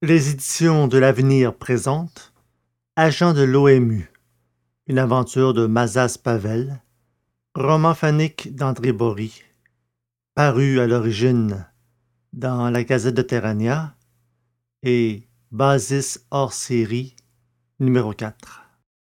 Les éditions de l'Avenir présentent Agent de l'OMU, une aventure de Mazas Pavel, roman phonique d'André Bory, paru à l'origine dans la Gazette de Terrania et Basis hors série numéro 4.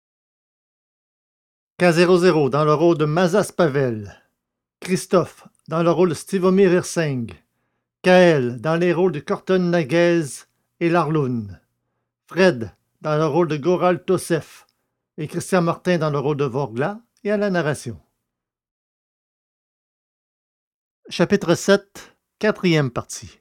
K00 dans le rôle de Mazas Pavel, Christophe dans le rôle de Stivomir Irseng, Kael dans les rôles de Corton Naguez et Larloun, Fred dans le rôle de Goral Tosef et Christian Martin dans le rôle de Vorgla et à la narration. Chapitre 7, quatrième partie.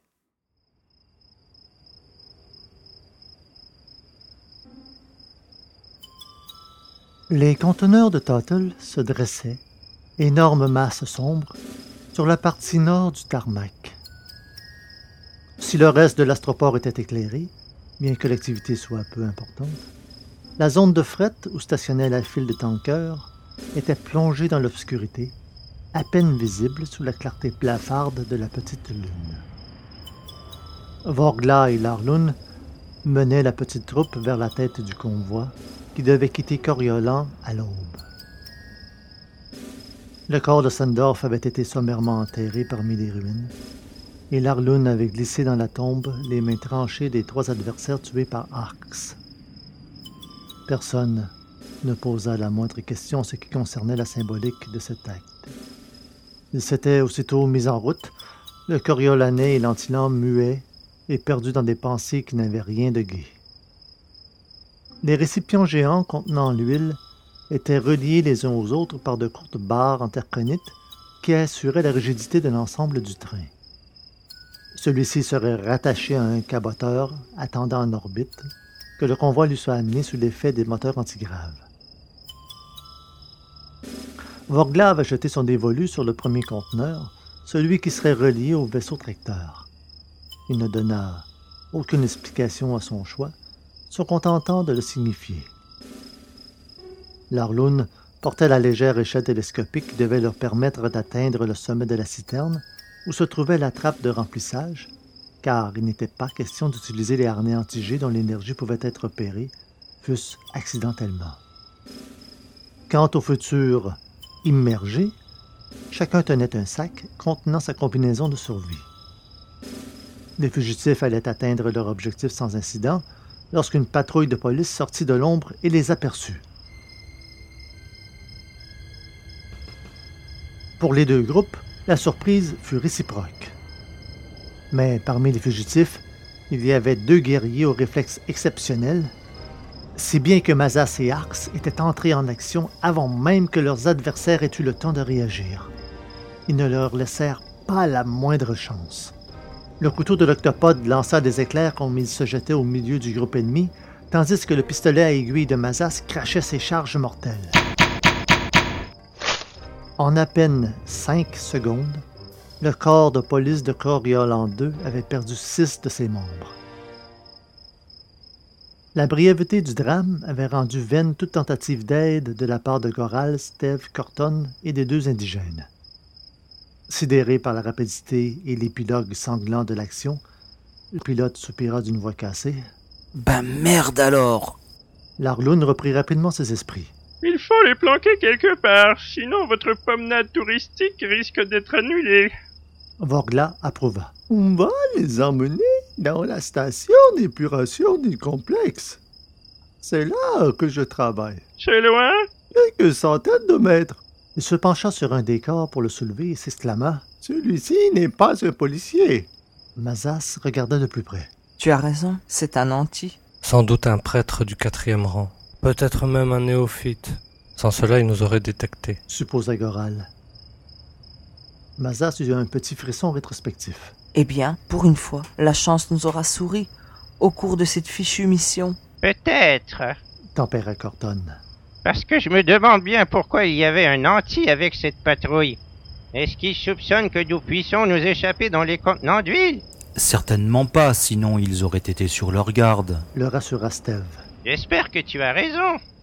Les conteneurs de Tuttle se dressaient, énorme masse sombre, sur la partie nord du tarmac. Si le reste de l'astroport était éclairé, bien que l'activité soit peu importante, la zone de fret où stationnait la file de tankers était plongée dans l'obscurité, à peine visible sous la clarté blafarde de la petite lune. Vorgla et Larloun menaient la petite troupe vers la tête du convoi qui devait quitter Coriolan à l'aube. Le corps de Sandorf avait été sommairement enterré parmi les ruines, et Larloun avait glissé dans la tombe les mains tranchées des 3 adversaires tués par Arx. Personne ne posa la moindre question en ce qui concernait la symbolique de cet acte. Ils s'étaient aussitôt mis en route, le Coriolanais et l'Antilan muets et perdus dans des pensées qui n'avaient rien de gai. Les récipients géants contenant l'huile étaient reliés les uns aux autres par de courtes barres en terconite qui assuraient la rigidité de l'ensemble du train. Celui-ci serait rattaché à un caboteur attendant en orbite que le convoi lui soit amené sous l'effet des moteurs antigraves. Vorgla avait jeté son dévolu sur le premier conteneur, celui qui serait relié au vaisseau tracteur. Il ne donna aucune explication à son choix, se contentant de le signifier. Larloun portait la légère échelle télescopique qui devait leur permettre d'atteindre le sommet de la citerne où se trouvait la trappe de remplissage, car il n'était pas question d'utiliser les harnais anti-G dont l'énergie pouvait être opérée, fût-ce accidentellement. Quant au futur immergé, chacun tenait un sac contenant sa combinaison de survie. Les fugitifs allaient atteindre leur objectif sans incident lorsqu'une patrouille de police sortit de l'ombre et les aperçut. Pour les deux groupes, la surprise fut réciproque. Mais parmi les fugitifs, il y avait 2 guerriers aux réflexes exceptionnels, si bien que Mazas et Arx étaient entrés en action avant même que leurs adversaires aient eu le temps de réagir. Ils ne leur laissèrent pas la moindre chance. Le couteau de l'octopode lança des éclairs comme il se jetait au milieu du groupe ennemi, tandis que le pistolet à aiguille de Mazas crachait ses charges mortelles. En à peine 5 secondes, le corps de police de Coriolan II avait perdu 6 de ses membres. La brièveté du drame avait rendu vaine toute tentative d'aide de la part de Goral, Steve, Corton et des 2 indigènes. Sidéré par la rapidité et l'épilogue sanglant de l'action, le pilote soupira d'une voix cassée. « Ben merde alors !» Larloun reprit rapidement ses esprits. « Il faut les planquer quelque part, sinon votre promenade touristique risque d'être annulée. » Vorgla approuva. « On va les emmener dans la station d'épuration du complexe. C'est là que je travaille. » « C'est loin? » »« Quelques centaines de mètres. » Il se pencha sur un des corps pour le soulever et s'exclama. « Celui-ci n'est pas un policier. » Mazas regarda de plus près. « Tu as raison, c'est un anti. » « Sans doute un prêtre du 4e rang. Peut-être même un néophyte. Sans cela, il nous aurait détectés. » supposa Goral. Mazas eut un petit frisson rétrospectif. « Eh bien, pour une fois, la chance nous aura souri au cours de cette fichue mission. »« Peut-être, tempéra Corton. Parce que je me demande bien pourquoi il y avait un anti avec cette patrouille. Est-ce qu'ils soupçonnent que nous puissions nous échapper dans les contenants d'huile? » ?»« Certainement pas, sinon ils auraient été sur leur garde. » le rassura Steve. J'espère que tu as raison.